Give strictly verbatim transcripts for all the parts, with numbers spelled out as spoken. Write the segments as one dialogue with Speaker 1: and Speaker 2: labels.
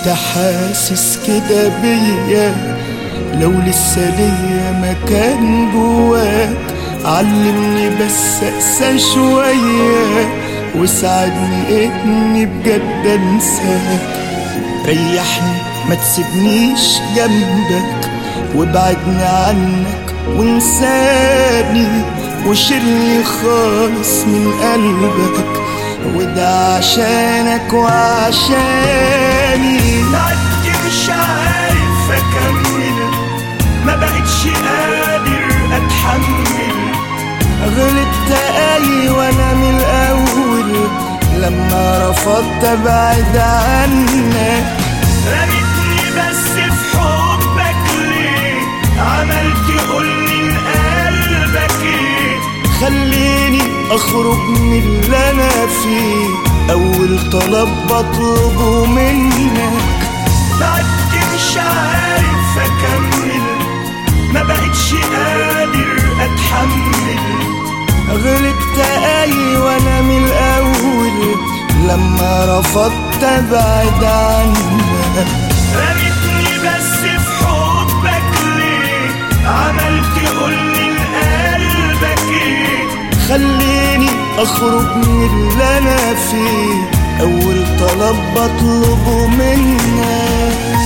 Speaker 1: انت حاسس كده بيا؟ لو لسه ليا مكان جواك علمني بس اقسى شوية وساعدني اني بجد انساك. ريحني ما تسيبنيش جنبك وابعدني عنك وانساني وشيلني خالص من قلبك، وده عشانك وعشاني.
Speaker 2: تعبت مش عارف اكمل، ما بقتش قادر اتحمل.
Speaker 1: غلطت ايوه انا من الاول لما رفضت ابعد عنك.
Speaker 2: رميتني بس في حبك ليه؟ عملت قولي لقلبك ايه؟
Speaker 1: خليني اخرج من اللي انا فيه، اول طلب بطلبه منك.
Speaker 2: تعبت مش عارف اكمل، ما بقتش قادر اتحمل.
Speaker 1: غلطت ايوه انا من الاول لما رفضت ابعد عنك.
Speaker 2: رميتني بس في حبك ليه؟ عملت قولي لقلبك ايه؟
Speaker 1: خليني اخرج من اللي انا فيه، اول طلب بطلبه منك.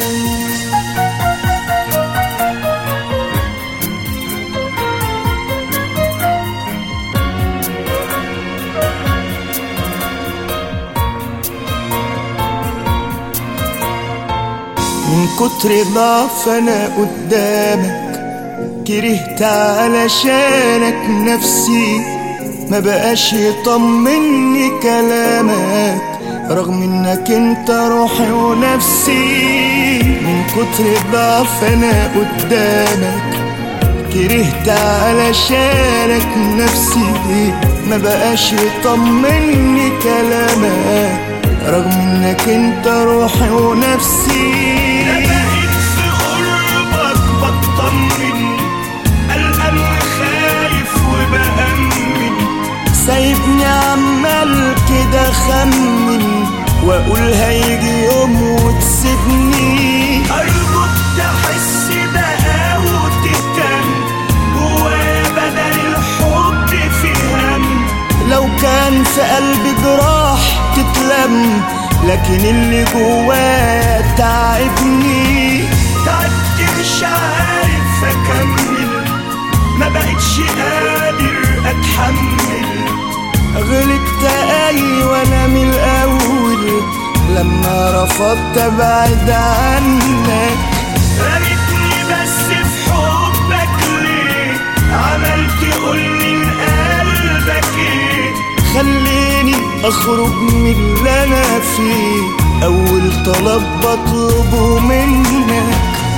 Speaker 1: من كتر ضعف انا قدامك كرهت علشانك نفسي، ما بقاش يطمني كلامك رغم انك انت روحي ونفسي. من كتر ضعف انا قدامك كرهت علشانك نفسي، ما بقاش يطمني كلامك رغم انك انت روحي ونفسي.
Speaker 2: بقيت في قربك بطمن، قلقان خايف وبأمن.
Speaker 1: سايبني عمال كده خمن واقول هيجي يوم وتسيبني.
Speaker 2: أرجوك تحس بقى وتهتم، جوايا بدل الحب في هم.
Speaker 1: لو كان في قلبي جراح تتلم، لكن اللي جوايا تعبني.
Speaker 2: تعبت مش عارف اكمل، ما بقتش قادر اتحمل.
Speaker 1: غلطت ايوه انا من الاول لما رفضت ابعد عنك.
Speaker 2: رميتني بس في حبك ليه؟ عملت قولي لقلبك ايه؟
Speaker 1: خليني اخرج من اللي انا فيه، اول طلب بطلبه منك.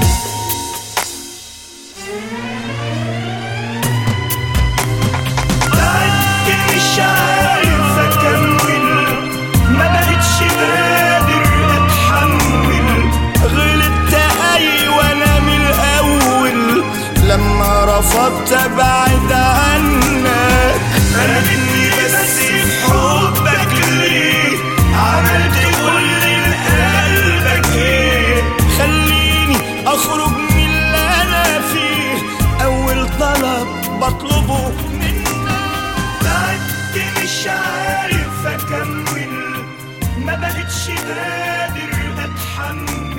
Speaker 2: تعبت مش عارف اكمل، ما بقتش قادر اتحمل.
Speaker 1: غلطت ايوه انا من الاول لما رفضت ابعد عنك.
Speaker 2: رميتني بس في حبك ليه؟ عملت قولي لقلبك ايه؟
Speaker 1: خليني اخرج من اللي انا فيه، اول طلب بطلبه منك.
Speaker 2: تعبت مش عارف اكمل، ما بقتش قادر اتحمل.